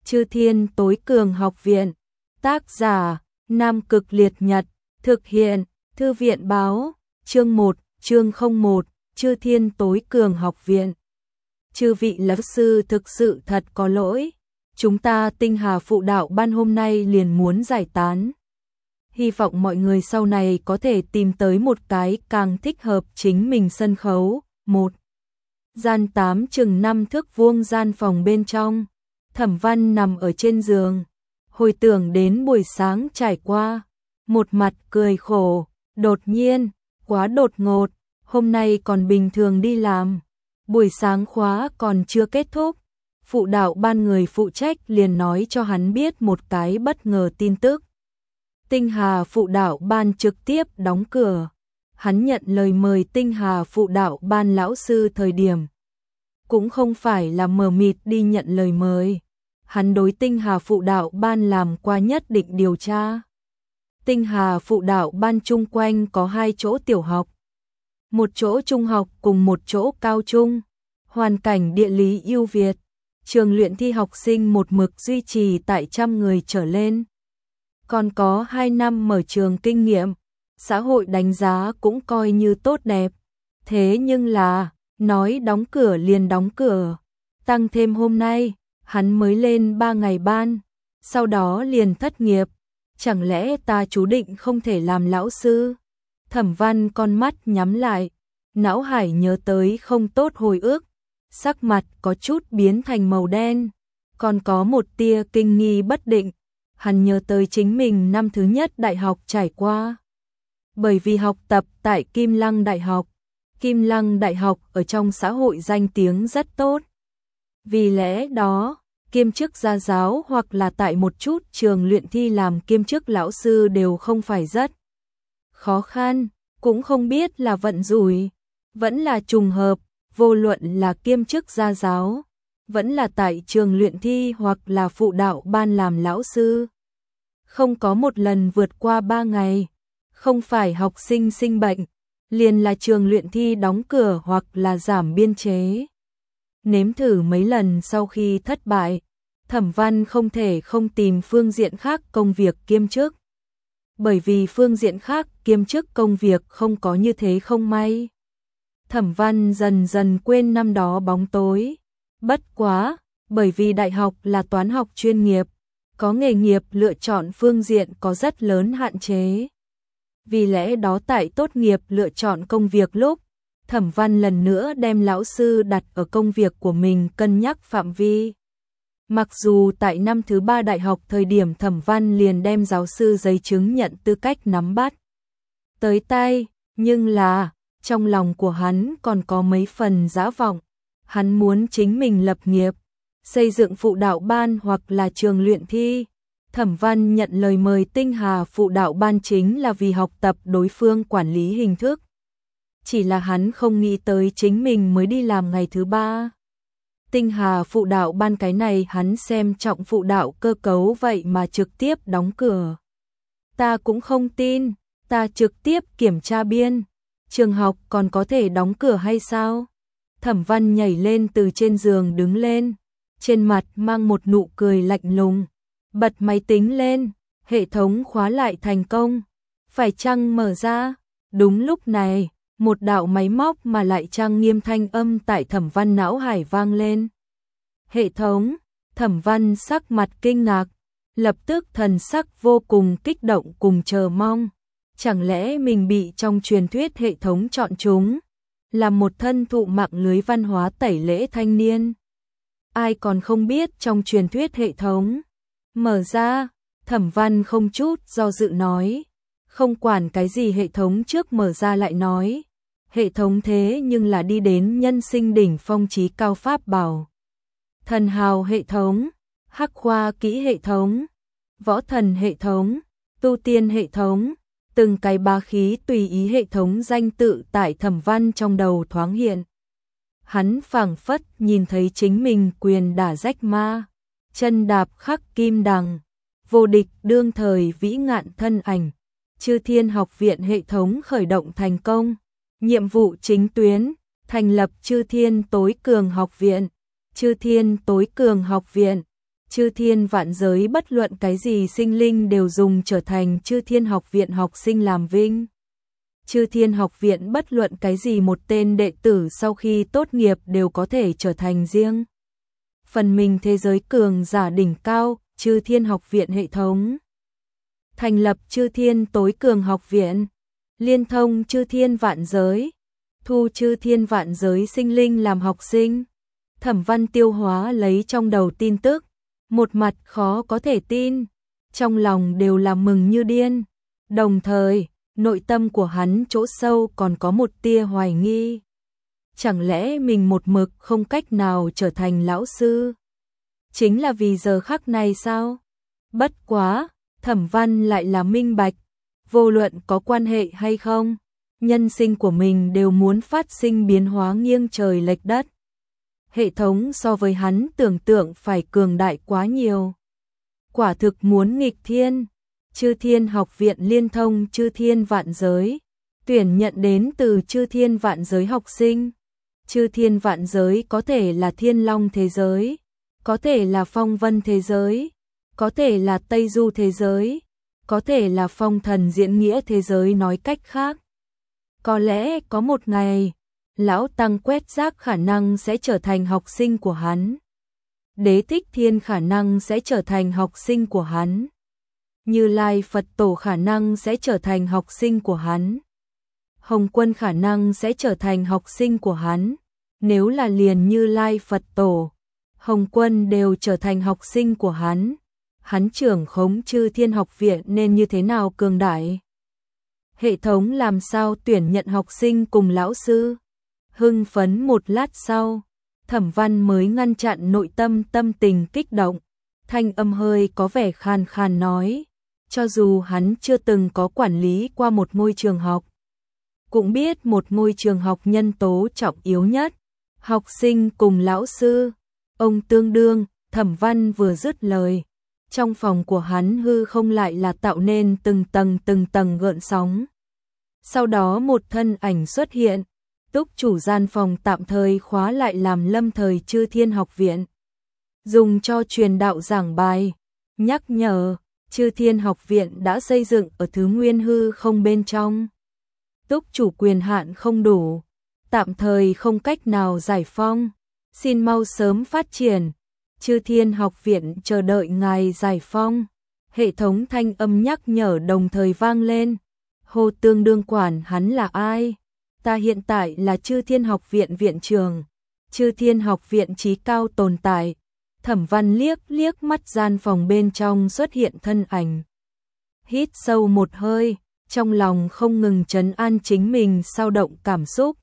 Chư Thiên Tối Cường Học Viện. Tác giả: Nam Cực Liệt Nhật. Thực hiện: Thư viện báo. Chương 1, chương 01, Chư Thiên Tối Cường Học Viện. Chư vị lão sư thực sự thật có lỗi. Chúng ta Tinh Hà Phụ Đạo Ban hôm nay liền muốn giải tán. Hy vọng mọi người sau này có thể tìm tới một cái càng thích hợp chính mình sân khấu. 1. Gian 8 chừng 5 thước vuông gian phòng bên trong. Thẩm Văn nằm ở trên giường, hồi tưởng đến buổi sáng trải qua, một mặt cười khổ, đột nhiên, quá đột ngột, hôm nay còn bình thường đi làm, buổi sáng khóa còn chưa kết thúc, phụ đạo ban người phụ trách liền nói cho hắn biết một cái bất ngờ tin tức. Tinh Hà Phụ Đạo Ban trực tiếp đóng cửa. Hắn nhận lời mời Tinh Hà Phụ Đạo Ban lão sư thời điểm cũng không phải là mờ mịt đi nhận lời mời. Hắn đối Tinh Hà Phụ Đạo Ban làm qua nhất định điều tra. Tinh Hà Phụ Đạo Ban chung quanh có 2 chỗ tiểu học, một chỗ trung học cùng một chỗ cao trung. Hoàn cảnh địa lý ưu việt, trường luyện thi học sinh một mực duy trì tại 100 người trở lên. Còn có 2 năm mở trường kinh nghiệm, xã hội đánh giá cũng coi như tốt đẹp. Thế nhưng là, nói đóng cửa liền đóng cửa. Tăng thêm hôm nay, hắn mới lên 3 ngày ban, sau đó liền thất nghiệp. Chẳng lẽ ta chú định không thể làm lão sư? Thẩm Văn con mắt nhắm lại, não hải nhớ tới không tốt hồi ức, sắc mặt có chút biến thành màu đen, còn có một tia kinh nghi bất định. Hắn nhớ tới chính mình năm thứ nhất đại học trải qua. Bởi vì học tập tại Kim Lăng Đại học, Kim Lăng Đại học ở trong xã hội danh tiếng rất tốt. Vì lẽ đó, kiêm chức gia giáo hoặc là tại một chút trường luyện thi làm kiêm chức lão sư đều không phải rất khó khăn, cũng không biết là vận rủi, vẫn là trùng hợp, vô luận là kiêm chức gia giáo, vẫn là tại trường luyện thi hoặc là phụ đạo ban làm lão sư. Không có một lần vượt qua 3 ngày, không phải học sinh sinh bệnh, liền là trường luyện thi đóng cửa hoặc là giảm biên chế. Nếm thử mấy lần sau khi thất bại, Thẩm Văn không thể không tìm phương diện khác công việc kiêm chức. Bởi vì phương diện khác kiêm chức công việc không có như thế không may. Thẩm Văn dần dần quên năm đó bóng tối. Bất quá, bởi vì đại học là toán học chuyên nghiệp, có nghề nghiệp lựa chọn phương diện có rất lớn hạn chế. Vì lẽ đó tại tốt nghiệp lựa chọn công việc lúc, Thẩm Văn lần nữa đem lão sư đặt ở công việc của mình cân nhắc phạm vi. Mặc dù tại năm thứ 3 đại học thời điểm Thẩm Văn liền đem giáo sư giấy chứng nhận tư cách nắm bắt tới tay, nhưng là, trong lòng của hắn còn có mấy phần dã vọng. Hắn muốn chính mình lập nghiệp, xây dựng phụ đạo ban hoặc là trường luyện thi. Thẩm Văn nhận lời mời Tinh Hà Phụ Đạo Ban chính là vì học tập đối phương quản lý hình thức. Chỉ là hắn không nghĩ tới chính mình mới đi làm ngày thứ 3. Tinh Hà Phụ Đạo Ban cái này hắn xem trọng phụ đạo cơ cấu vậy mà trực tiếp đóng cửa. Ta cũng không tin, ta trực tiếp kiểm tra biên. Trường học còn có thể đóng cửa hay sao? Thẩm Văn nhảy lên từ trên giường đứng lên, trên mặt mang một nụ cười lạnh lùng, bật máy tính lên, hệ thống khóa lại thành công, phải chăng mở ra? Đúng lúc này, một đạo máy móc mà lại trang nghiêm thanh âm tại Thẩm Văn não hải vang lên. Hệ thống, Thẩm Văn sắc mặt kinh ngạc, lập tức thần sắc vô cùng kích động cùng chờ mong. Chẳng lẽ mình bị trong truyền thuyết hệ thống chọn chúng, làm một thân thụ mạng lưới văn hóa tẩy lễ thanh niên? Ai còn không biết trong truyền thuyết hệ thống mở ra? Thẩm Văn không chút do dự nói, không quản cái gì hệ thống trước mở ra lại nói. Hệ thống thế nhưng là đi đến nhân sinh đỉnh phong chí cao pháp bảo. Thần hào hệ thống, hắc khoa kỹ hệ thống, võ thần hệ thống, tu tiên hệ thống, từng cái bá khí tùy ý hệ thống danh tự tại Thẩm Văn trong đầu thoáng hiện. Hắn phảng phất nhìn thấy chính mình quyền đả rách ma, chân đạp khắc kim đằng, vô địch đương thời vĩ ngạn thân ảnh. Chư Thiên Học Viện hệ thống khởi động thành công. Nhiệm vụ chính tuyến, thành lập Chư Thiên Tối Cường Học Viện. Chư Thiên Tối Cường Học Viện Chư thiên vạn giới bất luận cái gì sinh linh đều dùng trở thành Chư Thiên Học Viện học sinh làm vinh. Chư Thiên Học Viện bất luận cái gì một tên đệ tử sau khi tốt nghiệp đều có thể trở thành riêng phần mình thế giới cường giả đỉnh cao, Chư Thiên Học Viện hệ thống. Thành lập Chư Thiên tối cường học viện, liên thông Chư Thiên vạn giới, thu Chư Thiên vạn giới sinh linh làm học sinh. Thẩm Văn tiêu hóa lấy trong đầu tin tức, một mặt khó có thể tin, trong lòng đều là mừng như điên, đồng thời nội tâm của hắn chỗ sâu còn có một tia hoài nghi. Chẳng lẽ mình một mực không cách nào trở thành lão sư? Chính là vì giờ khắc này sao? Bất quá, Thẩm Văn lại là minh bạch, vô luận có quan hệ hay không, nhân sinh của mình đều muốn phát sinh biến hóa nghiêng trời lệch đất. Hệ thống so với hắn tưởng tượng phải cường đại quá nhiều. Quả thực muốn nghịch thiên. Chư Thiên Học Viện liên thông Chư Thiên vạn giới, tuyển nhận đến từ Chư Thiên vạn giới học sinh. Chư Thiên vạn giới có thể là Thiên Long thế giới, có thể là Phong Vân thế giới, có thể là Tây Du thế giới, có thể là Phong Thần Diễn Nghĩa thế giới. Nói cách khác, có lẽ có một ngày lão tăng quét rác khả năng sẽ trở thành học sinh của hắn. Đế Thích Thiên khả năng sẽ trở thành học sinh của hắn. Như Lai Phật Tổ khả năng sẽ trở thành học sinh của hắn. Hồng Quân khả năng sẽ trở thành học sinh của hắn. Nếu là liền Như Lai Phật Tổ, Hồng Quân đều trở thành học sinh của hắn, hắn trưởng khống Chư Thiên Học Viện nên như thế nào cường đại? Hệ thống làm sao tuyển nhận học sinh cùng lão sư? Hưng phấn một lát sau, Thẩm Văn mới ngăn chặn nội tâm tâm tình kích động, thanh âm hơi có vẻ khàn khàn nói, cho dù hắn chưa từng có quản lý qua một ngôi trường học, cũng biết một ngôi trường học nhân tố trọng yếu nhất, học sinh cùng lão sư, ông tương đương. Thẩm Văn vừa dứt lời, trong phòng của hắn hư không lại là tạo nên từng tầng gợn sóng. Sau đó một thân ảnh xuất hiện, túc chủ gian phòng tạm thời khóa lại làm lâm thời Chư Thiên Học Viện, dùng cho truyền đạo giảng bài, nhắc nhở, Chư Thiên Học Viện đã xây dựng ở thứ nguyên hư không bên trong. Túc chủ quyền hạn không đủ, tạm thời không cách nào giải phong, xin mau sớm phát triển, Chư Thiên Học Viện chờ đợi ngài giải phong. Hệ thống thanh âm nhắc nhở đồng thời vang lên. Hồ tương đương quản hắn là ai? Ta hiện tại là Chư Thiên Học Viện viện trưởng, Chư Thiên Học Viện chí cao tồn tại. Thẩm Văn liếc mắt gian phòng bên trong xuất hiện thân ảnh. Hít sâu một hơi, trong lòng không ngừng trấn an chính mình sao động cảm xúc.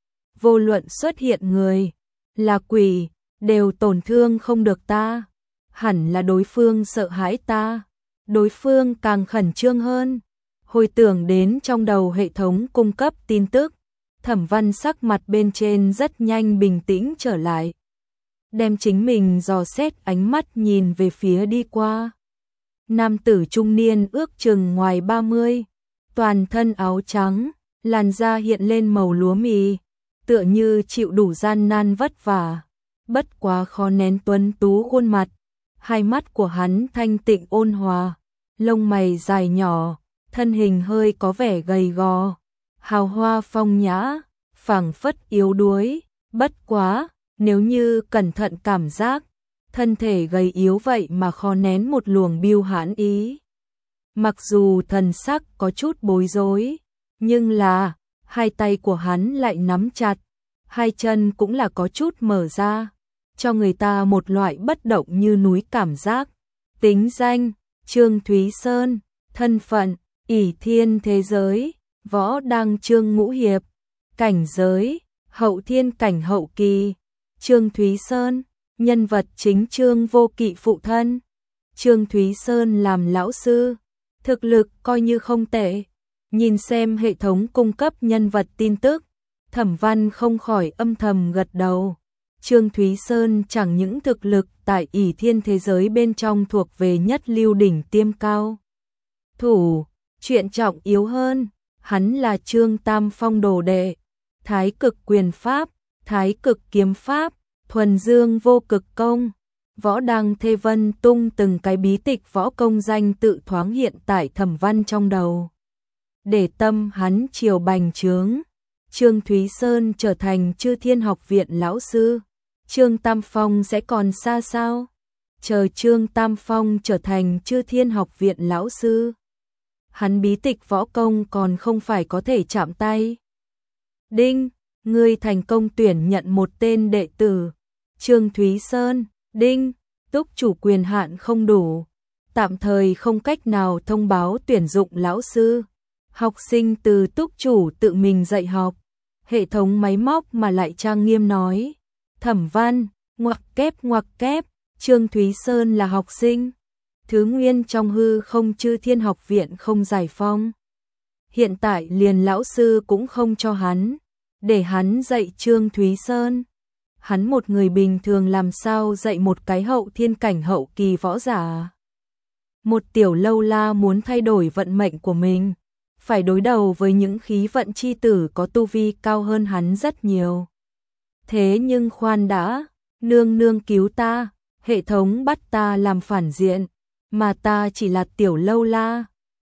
Vô luận xuất hiện người, là quỷ, đều tổn thương không được ta. Hẳn là đối phương sợ hãi ta, đối phương càng khẩn trương hơn. Hồi tưởng đến trong đầu hệ thống cung cấp tin tức, Thẩm Văn sắc mặt bên trên rất nhanh bình tĩnh trở lại. Đem chính mình dò xét ánh mắt nhìn về phía đi qua. Nam tử trung niên ước chừng ngoài 30, toàn thân áo trắng, làn da hiện lên màu lúa mì, tựa như chịu đủ gian nan vất vả, bất quá khó nén tuấn tú khuôn mặt. Hai mắt của hắn thanh tịnh ôn hòa, lông mày dài nhỏ, thân hình hơi có vẻ gầy gò, hào hoa phong nhã, phảng phất yếu đuối, bất quá, nếu như cẩn thận cảm giác, thân thể gầy yếu vậy mà khó nén một luồng biêu hãn ý. Mặc dù thần sắc có chút bối rối, nhưng là, hai tay của hắn lại nắm chặt, hai chân cũng là có chút mở ra, cho người ta một loại bất động như núi cảm giác. Tính danh, Trương Thúy Sơn, thân phận, ỷ thiên thế giới, võ đăng trương ngũ hiệp, cảnh giới, hậu thiên cảnh hậu kỳ. Trương Thúy Sơn, nhân vật chính Trương Vô Kỵ phụ thân. Trương Thúy Sơn làm lão sư, thực lực coi như không tệ. Nhìn xem hệ thống cung cấp nhân vật tin tức, Thẩm Văn không khỏi âm thầm gật đầu. Trương Thúy Sơn chẳng những thực lực tại ỷ thiên thế giới bên trong thuộc về nhất lưu đỉnh tiêm cao thủ, chuyện trọng yếu hơn, hắn là Trương Tam Phong đồ đệ, Thái Cực quyền pháp, Thái Cực kiếm pháp, thuần dương vô cực công, Võ Đăng Thê Vân tung từng cái bí tịch võ công danh tự thoáng hiện tại Thẩm Văn trong đầu. Để tâm hắn chiều bành trướng, Trương Thúy Sơn trở thành Chư Thiên Học viện lão sư, Trương Tam Phong sẽ còn xa sao? Chờ Trương Tam Phong trở thành Chư Thiên Học viện lão sư, hắn bí tịch võ công còn không phải có thể chạm tay. Đinh, ngươi thành công tuyển nhận một tên đệ tử. Trương Thúy Sơn, đinh, túc chủ quyền hạn không đủ, tạm thời không cách nào thông báo tuyển dụng lão sư. Học sinh từ túc chủ tự mình dạy học. Hệ thống máy móc mà lại trang nghiêm nói. Thẩm Văn, ngoặc kép, Trương Thúy Sơn là học sinh. Thứ nguyên trong hư không Chư Thiên Học viện không giải phong. Hiện tại liền lão sư cũng không cho hắn, để hắn dạy Trương Thúy Sơn. Hắn một người bình thường làm sao dạy một cái hậu thiên cảnh hậu kỳ võ giả. Một tiểu lâu la muốn thay đổi vận mệnh của mình, phải đối đầu với những khí vận chi tử có tu vi cao hơn hắn rất nhiều. Thế nhưng khoan đã, nương nương cứu ta, hệ thống bắt ta làm phản diện, mà ta chỉ là tiểu lâu la,